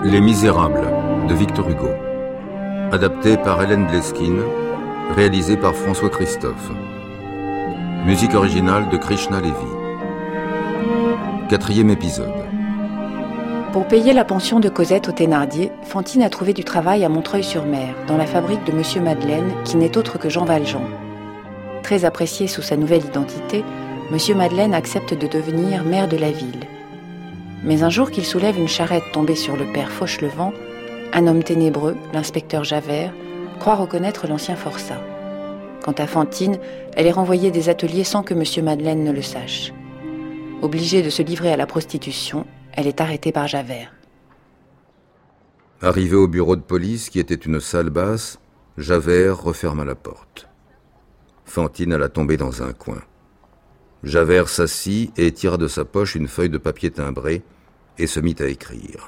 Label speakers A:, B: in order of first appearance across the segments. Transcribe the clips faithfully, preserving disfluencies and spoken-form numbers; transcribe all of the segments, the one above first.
A: Les Misérables de Victor Hugo. Adapté par Hélène Bleskine, réalisé par François Christophe. Musique originale de Krishna Levi. Quatrième épisode.
B: Pour payer la pension de Cosette aux Thénardier, Fantine a trouvé du travail à Montreuil-sur-Mer, dans la fabrique de Monsieur Madeleine, qui n'est autre que Jean Valjean. Très apprécié sous sa nouvelle identité, Monsieur Madeleine accepte de devenir maire de la ville. Mais un jour qu'il soulève une charrette tombée sur le père Fauchelevent, un homme ténébreux, l'inspecteur Javert, croit reconnaître l'ancien forçat. Quant à Fantine, elle est renvoyée des ateliers sans que Monsieur Madeleine ne le sache. Obligée de se livrer à la prostitution, elle est arrêtée par Javert.
A: Arrivé au bureau de police, qui était une salle basse, Javert referma la porte. Fantine alla tomber dans un coin. Javert s'assit et tira de sa poche une feuille de papier timbré et se mit à écrire.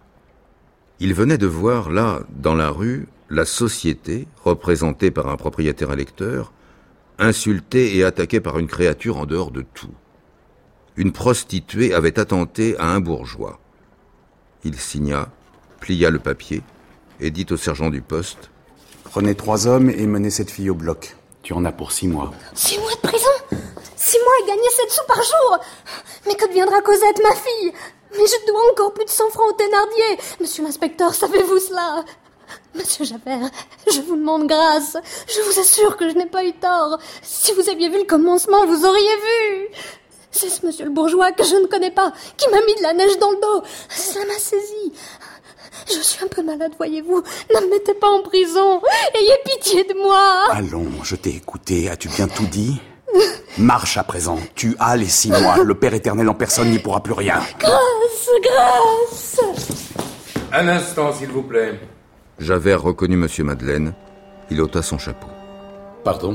A: Il venait de voir là, dans la rue, la société, représentée par un propriétaire électeur, insultée et attaquée par une créature en dehors de tout. Une prostituée avait attenté à un bourgeois. Il signa, plia le papier et dit au sergent du poste :
C: « Prenez trois hommes et menez cette fille au bloc. Tu en as pour six mois. »
D: « Six mois de prison ? Six mois et gagner sept sous par jour ? Mais que deviendra Cosette, ma fille ? Mais je dois encore plus de cent francs au Thénardier. Monsieur l'inspecteur, savez-vous cela ? Monsieur Javert, je vous demande grâce. Je vous assure que je n'ai pas eu tort. Si vous aviez vu le commencement, vous auriez vu. C'est ce monsieur le bourgeois que je ne connais pas, qui m'a mis de la neige dans le dos. Ça m'a saisi. Je suis un peu malade, voyez-vous. Ne me mettez pas en prison. Ayez pitié de moi.
C: Allons, je t'ai écouté. As-tu bien tout dit ? Marche à présent. Tu as les six mois. Le Père éternel en personne n'y pourra plus rien.
D: Grâce, grâce.
E: Un instant, s'il vous plaît.
A: Javert reconnut Monsieur Madeleine. Il ôta son chapeau.
C: Pardon ?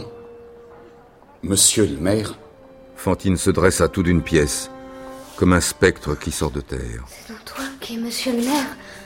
C: Monsieur le maire ?
A: Fantine se dressa tout d'une pièce, comme un spectre qui sort de terre.
D: C'est donc toi qui es monsieur le maire ?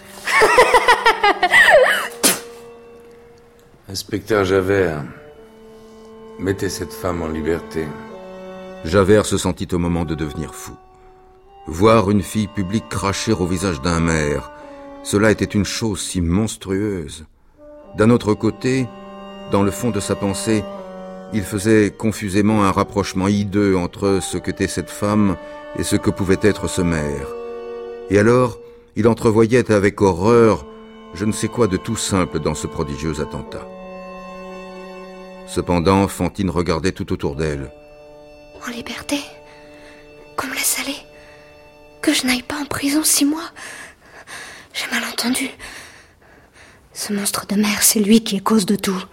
E: Inspecteur Javert, mettez cette femme en liberté.
A: Javert se sentit au moment de devenir fou. Voir une fille publique cracher au visage d'un maire, cela était une chose si monstrueuse. D'un autre côté, dans le fond de sa pensée, il faisait confusément un rapprochement hideux entre ce qu'était cette femme et ce que pouvait être ce maire. Et alors, il entrevoyait avec horreur je ne sais quoi de tout simple dans ce prodigieux attentat. Cependant, Fantine regardait tout autour d'elle.
D: En liberté ? Qu'on me laisse aller ? Que je n'aille pas en prison six mois ? J'ai mal entendu. Ce monstre de mer, c'est lui qui est cause de tout.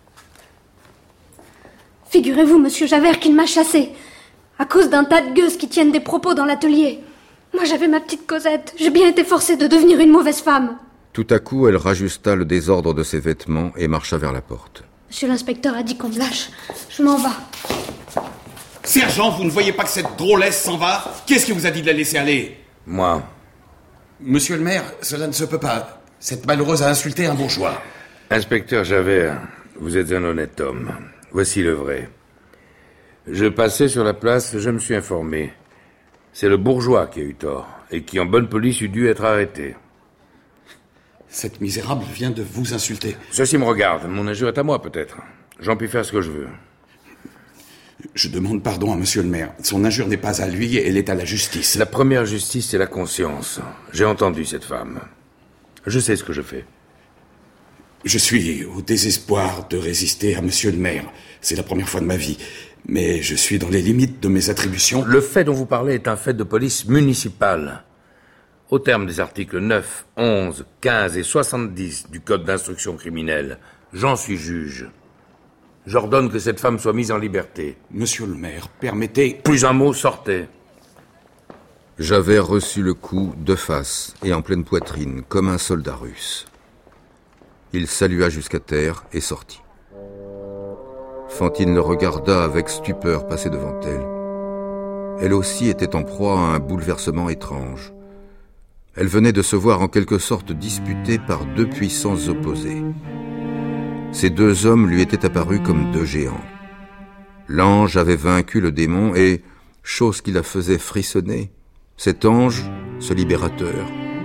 D: Figurez-vous, monsieur Javert, qu'il m'a chassé, à cause d'un tas de gueuses qui tiennent des propos dans l'atelier. Moi, j'avais ma petite Cosette. J'ai bien été forcée de devenir une mauvaise femme.
A: Tout à coup, elle rajusta le désordre de ses vêtements et marcha vers la porte.
D: Monsieur l'inspecteur a dit qu'on me lâche. Je m'en vais.
F: Sergent, vous ne voyez pas que cette drôlesse s'en va ? Qu'est-ce qui vous a dit de la laisser aller ?
E: Moi.
F: Monsieur le maire, cela ne se peut pas. Cette malheureuse a insulté un bourgeois.
E: Inspecteur Javert, vous êtes un honnête homme. Voici le vrai. Je passais sur la place, je me suis informé. C'est le bourgeois qui a eu tort, et qui en bonne police eût dû être arrêté.
F: Cette misérable vient de vous insulter.
E: Ceci me regarde, mon injure est à moi peut-être. J'en puis faire ce que je veux.
F: Je demande pardon à monsieur le maire. Son injure n'est pas à lui, elle est à la justice.
E: La première justice, c'est la conscience. J'ai entendu cette femme. Je sais ce que je fais.
F: Je suis au désespoir de résister à monsieur le maire. C'est la première fois de ma vie. Mais je suis dans les limites de mes attributions.
E: Le fait dont vous parlez est un fait de police municipale. Au terme des articles neuf, onze, quinze et soixante-dix du Code d'instruction criminelle, j'en suis juge. J'ordonne que cette femme soit mise en liberté.
F: Monsieur le maire, permettez...
E: Plus un mot, sortez.
A: Javert reçut le coup de face et en pleine poitrine, comme un soldat russe. Il salua jusqu'à terre et sortit. Fantine le regarda avec stupeur passer devant elle. Elle aussi était en proie à un bouleversement étrange. Elle venait de se voir en quelque sorte disputée par deux puissances opposées. Ces deux hommes lui étaient apparus comme deux géants. L'ange avait vaincu le démon et, chose qui la faisait frissonner, cet ange, ce libérateur,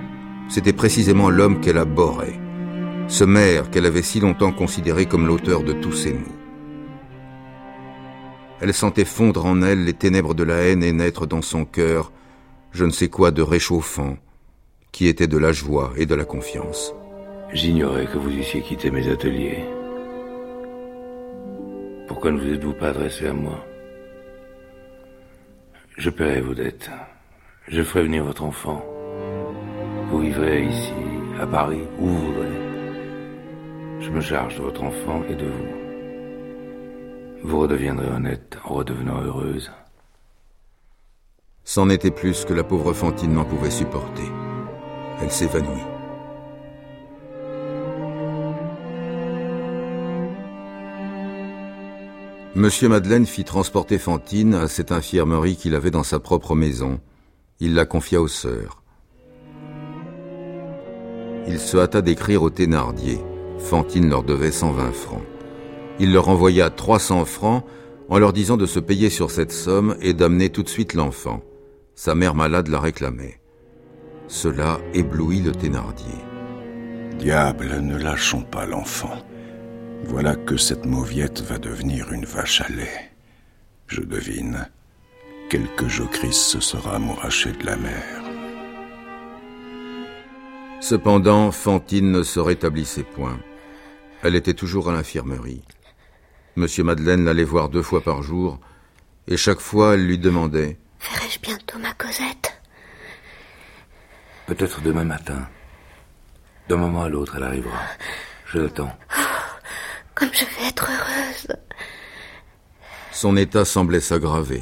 A: C'était précisément l'homme qu'elle abhorrait, ce maire qu'elle avait si longtemps considéré comme l'auteur de tous ses maux. Elle sentait fondre en elle les ténèbres de la haine et naître dans son cœur je ne sais quoi de réchauffant, qui était de la joie et de la confiance.
E: J'ignorais que vous eussiez quitté mes ateliers. Pourquoi ne vous êtes-vous pas adressé à moi? Je paierai vos dettes. Je ferai venir votre enfant. Vous vivrez ici, à Paris, où vous voudrez. Je me charge de votre enfant et de vous. Vous redeviendrez honnête en redevenant heureuse.
A: C'en était plus que la pauvre Fantine n'en pouvait supporter. Elle s'évanouit. Monsieur Madeleine fit transporter Fantine à cette infirmerie qu'il avait dans sa propre maison. Il la confia aux sœurs. Il se hâta d'écrire aux Thénardier. Fantine leur devait cent vingt francs. Il leur envoya trois cents francs en leur disant de se payer sur cette somme et d'amener tout de suite l'enfant. Sa mère malade la réclamait. Cela éblouit le Thénardier.
G: Diable, ne lâchons pas l'enfant. Voilà que cette mauviette va devenir une vache à lait. Je devine. Quelque jocrisse se sera amouraché de la mer.
A: Cependant, Fantine ne se rétablissait point. Elle était toujours à l'infirmerie. Monsieur Madeleine l'allait voir deux fois par jour, et chaque fois elle lui demandait «
D: Verrai-je bientôt ma Cosette ?»
E: Peut-être demain matin. D'un moment à l'autre, elle arrivera. Je l'attends.
D: Oh, comme je vais être heureuse.
A: Son état semblait s'aggraver.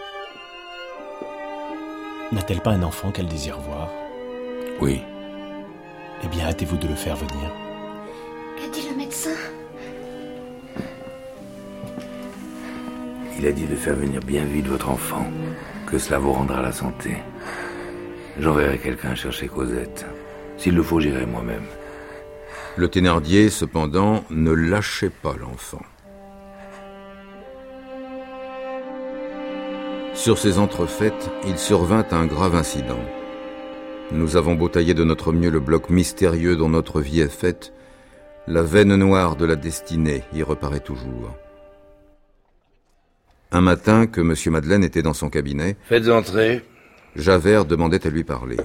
H: N'a-t-elle pas un enfant qu'elle désire voir?
E: Oui.
H: Eh bien, hâtez-vous de le faire venir.
D: Qu'a dit le médecin?
E: Il a dit de faire venir bien vite votre enfant, que cela vous rendra la santé. J'enverrai quelqu'un chercher Cosette. S'il le faut, j'irai moi-même.
A: Le Thénardier, cependant, ne lâchait pas l'enfant. Sur ces entrefaites, il survint un grave incident. Nous avons beau tailler de notre mieux le bloc mystérieux dont notre vie est faite, la veine noire de la destinée y reparaît toujours. Un matin, que Monsieur Madeleine était dans son cabinet...
E: Faites entrer.
A: Javert demandait à lui parler.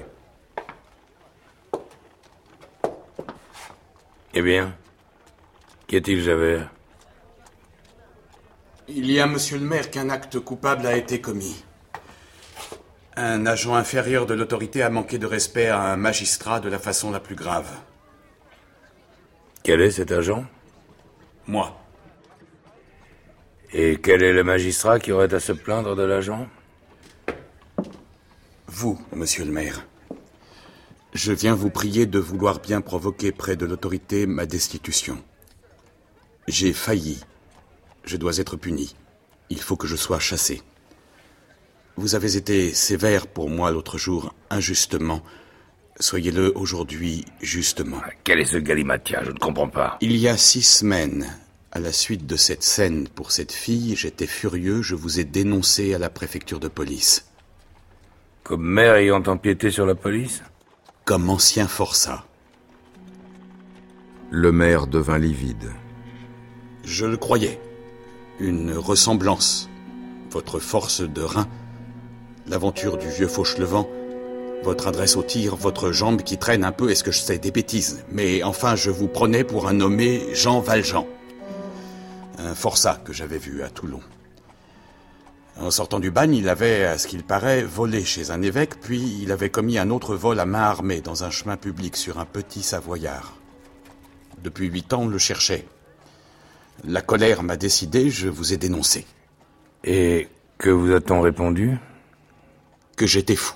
E: Eh bien, qu'y a-t-il, Javert?
C: Il y a, monsieur le maire, qu'un acte coupable a été commis. Un agent inférieur de l'autorité a manqué de respect à un magistrat de la façon la plus grave.
E: Quel est cet agent?
C: Moi.
E: Et quel est le magistrat qui aurait à se plaindre de l'agent?
C: Vous, monsieur le maire. Je viens vous prier de vouloir bien provoquer près de l'autorité ma destitution. J'ai failli. Je dois être puni. Il faut que je sois chassé. Vous avez été sévère pour moi l'autre jour, injustement. Soyez-le aujourd'hui, justement.
E: Quel est ce galimatia? Je ne comprends pas.
C: Il y a six semaines, à la suite de cette scène pour cette fille, j'étais furieux, je vous ai dénoncé à la préfecture de police.
E: Comme maire ayant empiété sur la police?
C: Comme ancien forçat.
A: Le maire devint livide.
C: Je le croyais. Une ressemblance. Votre force de rein, l'aventure du vieux Fauchelevent, votre adresse au tir, votre jambe qui traîne un peu, est-ce que je sais des bêtises? Mais enfin, je vous prenais pour un nommé Jean Valjean. Un forçat que j'avais vu à Toulon. En sortant du bagne, il avait, à ce qu'il paraît, volé chez un évêque, puis il avait commis un autre vol à main armée dans un chemin public sur un petit savoyard. Depuis huit ans, on le cherchait. La colère m'a décidé, je vous ai dénoncé.
E: Et que vous a-t-on répondu?
C: Que j'étais fou.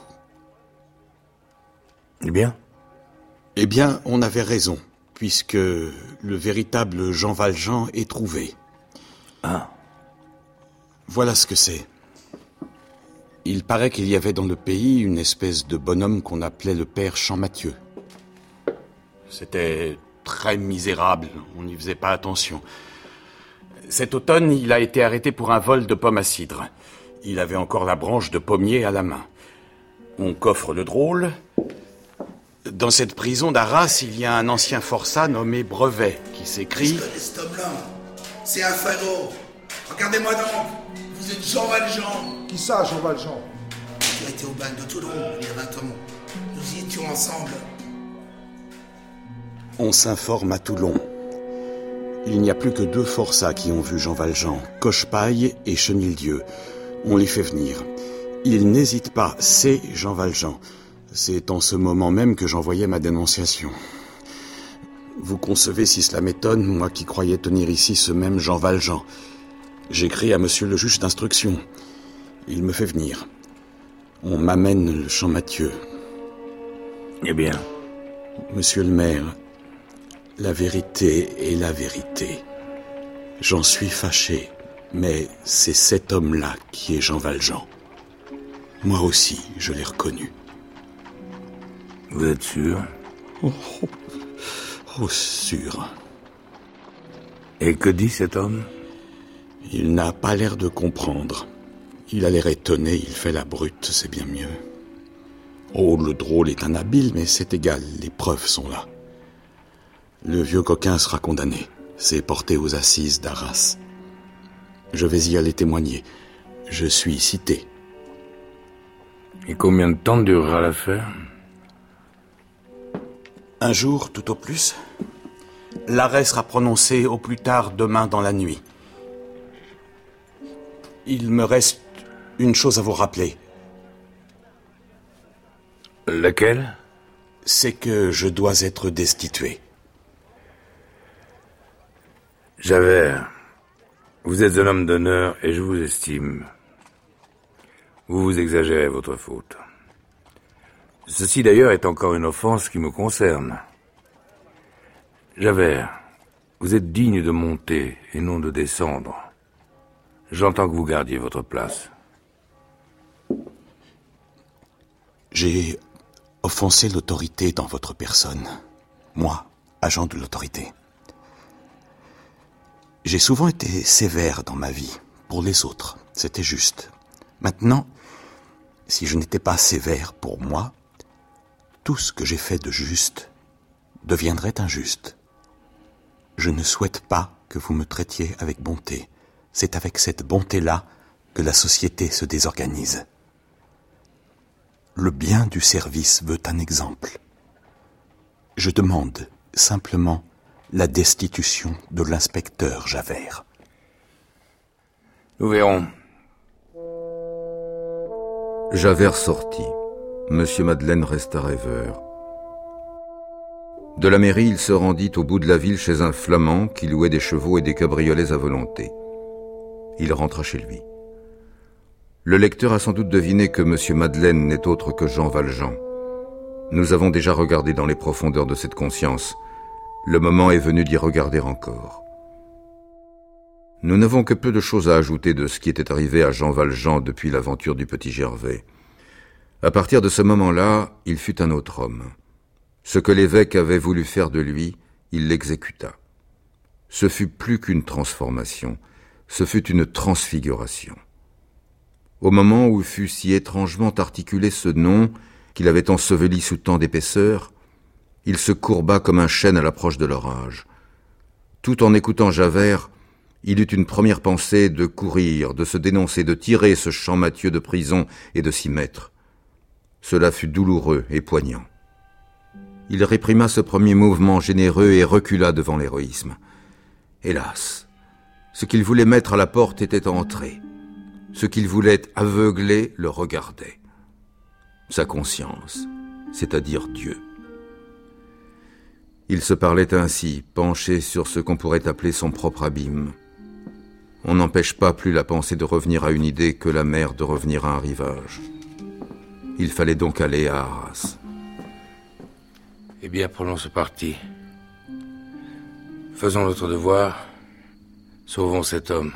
E: Eh bien?
C: Eh bien, on avait raison, puisque le véritable Jean Valjean est trouvé.
E: Ah.
C: Voilà ce que c'est. Il paraît qu'il y avait dans le pays une espèce de bonhomme qu'on appelait le père Champmathieu. C'était très misérable, on n'y faisait pas attention. Cet automne, il a été arrêté pour un vol de pommes à cidre. Il avait encore la branche de pommier à la main. On coffre le drôle. Dans cette prison d'Arras, il y a un ancien forçat nommé Brevet qui s'écrie...
I: Je connais cet homme-là. C'est un faraud. Regardez-moi donc. Vous êtes Jean Valjean.
J: Qui ça, Jean Valjean?
I: Qui a été au bac de Toulon il y a vingt ans. Nous y étions ensemble.
C: On s'informe à Toulon. Il n'y a plus que deux forçats qui ont vu Jean Valjean, Cochepaille et Chenildieu. On les fait venir. Ils n'hésitent pas, c'est Jean Valjean. C'est en ce moment même que j'envoyais ma dénonciation. Vous concevez si cela m'étonne, moi qui croyais tenir ici ce même Jean Valjean. J'écris à monsieur le juge d'instruction. Il me fait venir. On m'amène le Champmathieu.
E: Eh bien?
C: Monsieur le maire, la vérité est la vérité. J'en suis fâché, mais c'est cet homme-là qui est Jean Valjean. Moi aussi, je l'ai reconnu.
E: Vous êtes sûr?
C: Oh, oh, oh, sûr.
E: Et que dit cet homme?
C: Il n'a pas l'air de comprendre. Il a l'air étonné, il fait la brute, c'est bien mieux. Oh, le drôle est un habile, mais c'est égal, les preuves sont là. Le vieux coquin sera condamné. C'est porté aux assises d'Arras. Je vais y aller témoigner. Je suis cité.
E: Et combien de temps durera l'affaire?
C: Un jour, tout au plus. L'arrêt sera prononcé au plus tard demain dans la nuit. Il me reste une chose à vous rappeler.
E: Laquelle?
C: C'est que je dois être destitué.
E: Javert, vous êtes un homme d'honneur et je vous estime. Vous vous exagérez votre faute. Ceci d'ailleurs est encore une offense qui me concerne. Javert, vous êtes digne de monter et non de descendre. J'entends que vous gardiez votre place.
C: J'ai offensé l'autorité dans votre personne. Moi, agent de l'autorité. J'ai souvent été sévère dans ma vie, pour les autres, c'était juste. Maintenant, si je n'étais pas sévère pour moi, tout ce que j'ai fait de juste deviendrait injuste. Je ne souhaite pas que vous me traitiez avec bonté. C'est avec cette bonté-là que la société se désorganise. Le bien du service veut un exemple. Je demande simplement la destitution de l'inspecteur Javert.
E: Nous verrons.
A: Javert sortit. Monsieur Madeleine resta rêveur. De la mairie, il se rendit au bout de la ville chez un flamand qui louait des chevaux et des cabriolets à volonté. Il rentra chez lui. Le lecteur a sans doute deviné que Monsieur Madeleine n'est autre que Jean Valjean. Nous avons déjà regardé dans les profondeurs de cette conscience. Le moment est venu d'y regarder encore. Nous n'avons que peu de choses à ajouter de ce qui était arrivé à Jean Valjean depuis l'aventure du petit Gervais. À partir de ce moment-là, il fut un autre homme. Ce que l'évêque avait voulu faire de lui, il l'exécuta. Ce fut plus qu'une transformation, ce fut une transfiguration. Au moment où fut si étrangement articulé ce nom qu'il avait enseveli sous tant d'épaisseur, il se courba comme un chêne à l'approche de l'orage. Tout en écoutant Javert, il eut une première pensée de courir, de se dénoncer, de tirer ce Champmathieu de prison et de s'y mettre. Cela fut douloureux et poignant. Il réprima ce premier mouvement généreux et recula devant l'héroïsme. Hélas, ce qu'il voulait mettre à la porte était entré. Ce qu'il voulait aveugler le regardait. Sa conscience, c'est-à-dire Dieu. Il se parlait ainsi, penché sur ce qu'on pourrait appeler son propre abîme. On n'empêche pas plus la pensée de revenir à une idée que la mer de revenir à un rivage. Il fallait donc aller à Arras.
E: Eh bien, prenons ce parti. Faisons notre devoir. Sauvons cet homme.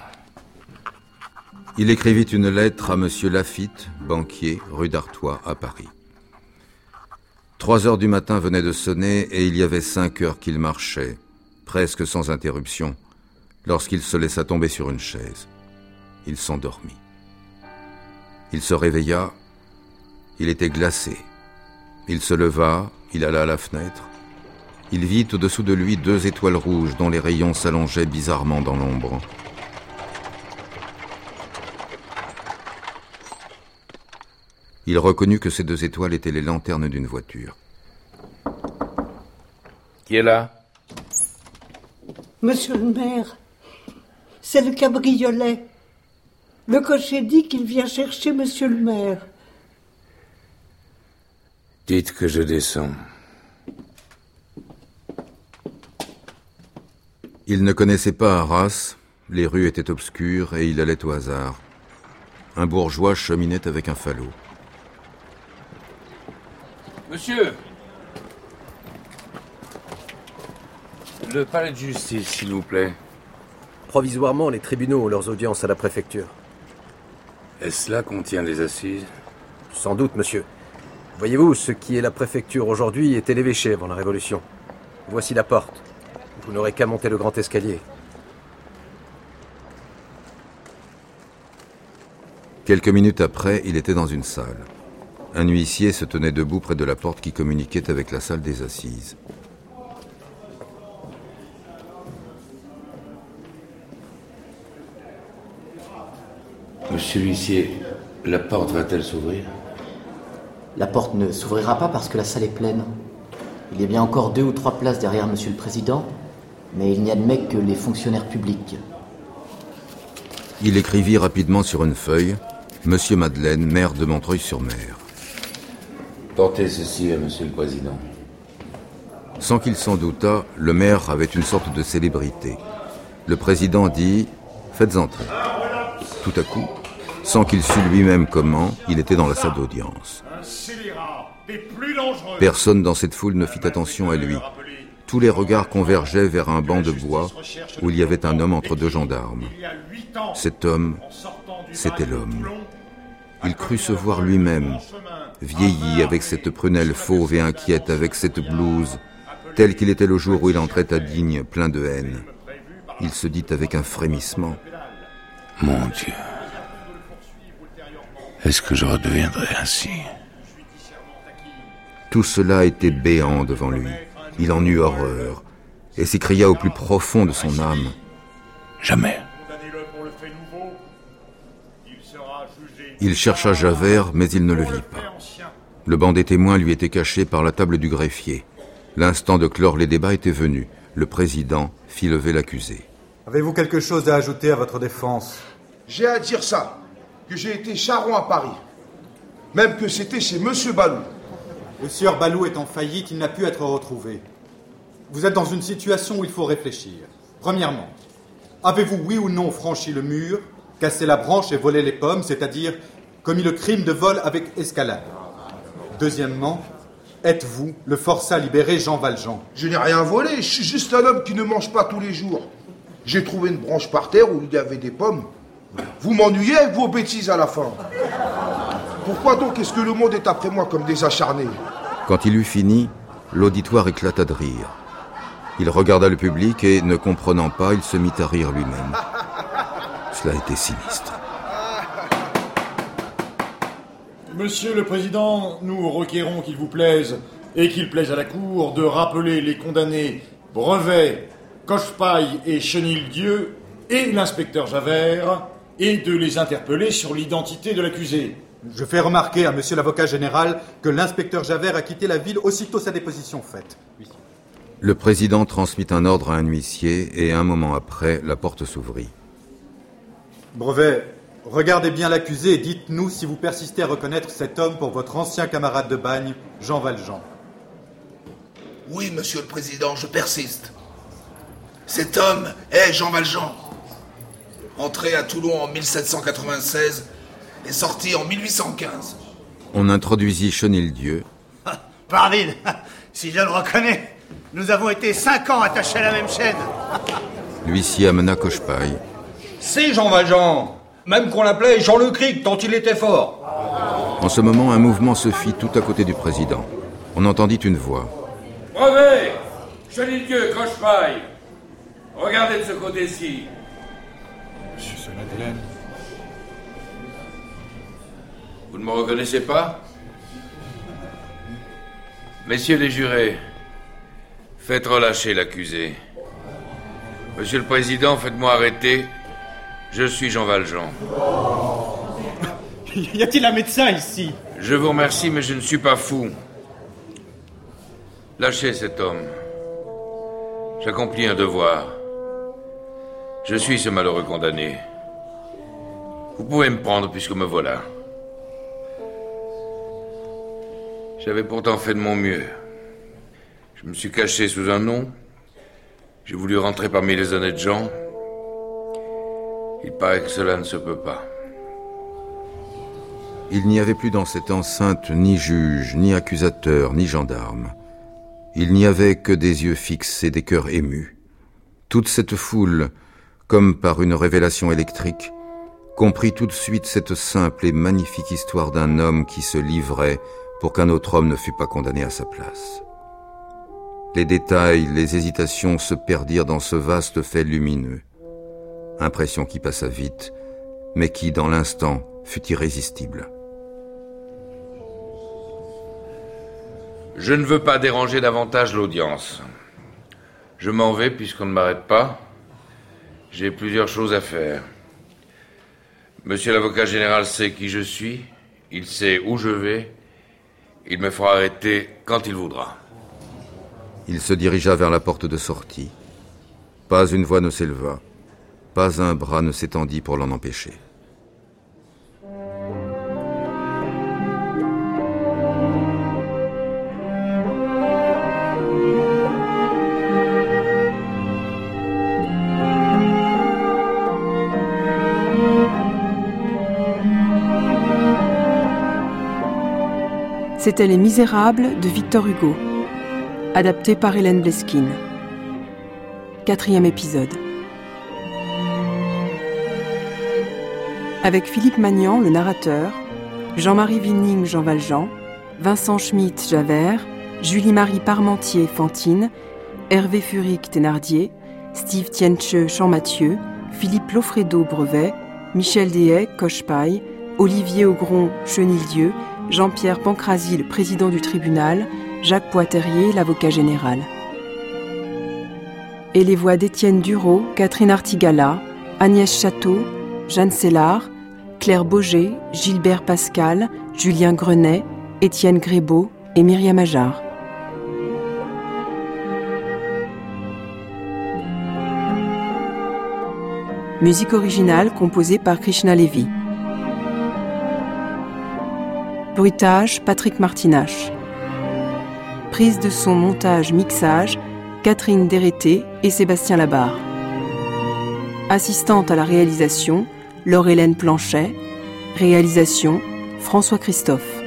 A: Il écrivit une lettre à Monsieur Laffitte, banquier, rue d'Artois, à Paris. Trois heures du matin venaient de sonner et il y avait cinq heures qu'il marchait, presque sans interruption, lorsqu'il se laissa tomber sur une chaise. Il s'endormit. Il se réveilla. Il était glacé. Il se leva, Il alla à la fenêtre. Il vit au-dessous de lui deux étoiles rouges dont les rayons s'allongeaient bizarrement dans l'ombre. Il reconnut que ces deux étoiles étaient les lanternes d'une voiture.
E: Qui est là?
J: Monsieur le maire, c'est le cabriolet. Le cocher dit qu'il vient chercher monsieur le maire.
E: Dites que je descends.
A: Il ne connaissait pas Arras, les rues étaient obscures et il allait au hasard. Un bourgeois cheminait avec un falot.
E: Monsieur! Le palais de justice, s'il vous plaît.
K: Provisoirement, les tribunaux ont leurs audiences à la préfecture.
E: Est-ce là qu'on tient les assises?
K: Sans doute, monsieur. Voyez-vous, ce qui est la préfecture aujourd'hui était l'évêché avant la Révolution. Voici la porte. Vous n'aurez qu'à monter le grand escalier.
A: Quelques minutes après, il était dans une salle. Un huissier se tenait debout près de la porte qui communiquait avec la salle des assises.
E: Monsieur l'huissier, la porte va-t-elle s'ouvrir?
L: La porte ne s'ouvrira pas parce que la salle est pleine. Il y a bien encore deux ou trois places derrière monsieur le président, mais il n'y admet que les fonctionnaires publics.
A: Il écrivit rapidement sur une feuille « Monsieur Madeleine, maire de Montreuil-sur-Mer ».
E: Portez ceci à monsieur le président.
A: Sans qu'il s'en doutât, le maire avait une sorte de célébrité. Le président dit « Faites entrer ». Tout à coup, sans qu'il sût lui-même comment, il était dans la salle d'audience. Personne dans cette foule ne fit attention à lui. Tous les regards convergeaient vers un banc de bois où il y avait un homme entre deux gendarmes. Cet homme, c'était l'homme. Il crut se voir lui-même, vieilli avec cette prunelle fauve et inquiète, avec cette blouse, tel qu'il était le jour où il entrait à Digne, plein de haine. Il se dit avec un frémissement:
E: Mon Dieu, est-ce que je redeviendrai ainsi?
A: Tout cela était béant devant lui. Il en eut horreur et s'écria au plus profond de son âme:
E: Jamais.
A: Il chercha Javert, mais il ne le vit pas. Le banc des témoins lui était caché par la table du greffier. L'instant de clore les débats était venu. Le président fit lever l'accusé.
M: Avez-vous quelque chose à ajouter à votre défense?
I: J'ai à dire ça, que j'ai été charron à Paris. Même que c'était chez Monsieur Balou.
M: Le sieur Balou est en faillite, il n'a pu être retrouvé. Vous êtes dans une situation où il faut réfléchir. Premièrement, avez-vous oui ou non franchi le mur, cassé la branche et volé les pommes, c'est-à-dire commis le crime de vol avec escalade? Deuxièmement, êtes-vous le forçat libéré Jean Valjean?
I: Je n'ai rien volé, je suis juste un homme qui ne mange pas tous les jours. J'ai trouvé une branche par terre où il y avait des pommes. Vous m'ennuyez avec vos bêtises à la fin. Pourquoi donc est-ce que le monde est après moi comme des acharnés?
A: Quand il eut fini, l'auditoire éclata de rire. Il regarda le public et, ne comprenant pas, il se mit à rire lui-même. Cela était sinistre.
N: Monsieur le Président, nous requérons qu'il vous plaise, et qu'il plaise à la Cour, de rappeler les condamnés Brevet, Cochepaille et Chenildieu, et l'inspecteur Javert, et de les interpeller sur l'identité de l'accusé.
M: Je fais remarquer à monsieur l'avocat général que l'inspecteur Javert a quitté la ville aussitôt sa déposition faite. Oui.
A: Le président transmit un ordre à un huissier et un moment après, la porte s'ouvrit.
M: Brevet, regardez bien l'accusé et dites-nous si vous persistez à reconnaître cet homme pour votre ancien camarade de bagne, Jean Valjean.
I: Oui, monsieur le président, je persiste. Cet homme est Jean Valjean. Entré à Toulon en mille sept cent quatre-vingt-seize et sorti en mille huit cent quinze.
A: On introduisit Chenildieu.
O: Parville, si je le reconnais, nous avons été cinq ans attachés à la même chaîne.
A: L'huissier amena Cochepaille.
P: C'est Jean Valjean, même qu'on l'appelait Jean le Cric, tant il était fort.
A: En ce moment, un mouvement se fit tout à côté du président. On entendit une voix.
E: Brevet, Chenildieu, Cochepaille, regardez de ce côté-ci.
N: Monsieur Madeleine.
E: Vous ne me reconnaissez pas? Messieurs les jurés, faites relâcher l'accusé. Monsieur le Président, faites-moi arrêter. Je suis Jean Valjean.
Q: Y a-t-il un médecin ici?
E: Je vous remercie, mais je ne suis pas fou. Lâchez cet homme. J'accomplis un devoir. Je suis ce malheureux condamné. Vous pouvez me prendre puisque me voilà. J'avais pourtant fait de mon mieux. Je me suis caché sous un nom. J'ai voulu rentrer parmi les honnêtes gens. Il paraît que cela ne se peut pas.
A: Il n'y avait plus dans cette enceinte ni juge, ni accusateur, ni gendarme. Il n'y avait que des yeux fixes et des cœurs émus. Toute cette foule, comme par une révélation électrique, comprit tout de suite cette simple et magnifique histoire d'un homme qui se livrait pour qu'un autre homme ne fût pas condamné à sa place. Les détails, les hésitations se perdirent dans ce vaste fait lumineux. Impression qui passa vite, mais qui, dans l'instant, fut irrésistible.
E: Je ne veux pas déranger davantage l'audience. Je m'en vais puisqu'on ne m'arrête pas. J'ai plusieurs choses à faire. Monsieur l'avocat général sait qui je suis, il sait où je vais, il me fera arrêter quand il voudra.
A: Il se dirigea vers la porte de sortie. Pas une voix ne s'éleva, pas un bras ne s'étendit pour l'en empêcher.
R: C'était Les Misérables de Victor Hugo, adapté par Hélène Bleskine. Quatrième épisode. Avec Philippe Magnan, le narrateur, Jean-Marie Vinning, Jean Valjean, Vincent Schmitt, Javert, Julie-Marie Parmentier, Fantine, Hervé Furic, Thénardier, Steve Tienche, Champmathieu, Philippe Lofredo, Brevet, Michel Deshay, Cochepaille, Olivier Augron, Chenildieu, Jean-Pierre Pancrazy, le président du tribunal, Jacques Poiterier, l'avocat général. Et les voix d'Étienne Duraud, Catherine Artigala, Agnès Château, Jeanne Sellard, Claire Boger, Gilbert Pascal, Julien Grenet, Étienne Grébeau et Myriam Ajar. Musique originale composée par Krishna Levy. Bruitage, Patrick Martinache. Prise de son, montage, mixage, Catherine Dérété et Sébastien Labarre. Assistante à la réalisation, Laure-Hélène Planchet. Réalisation, François Christophe.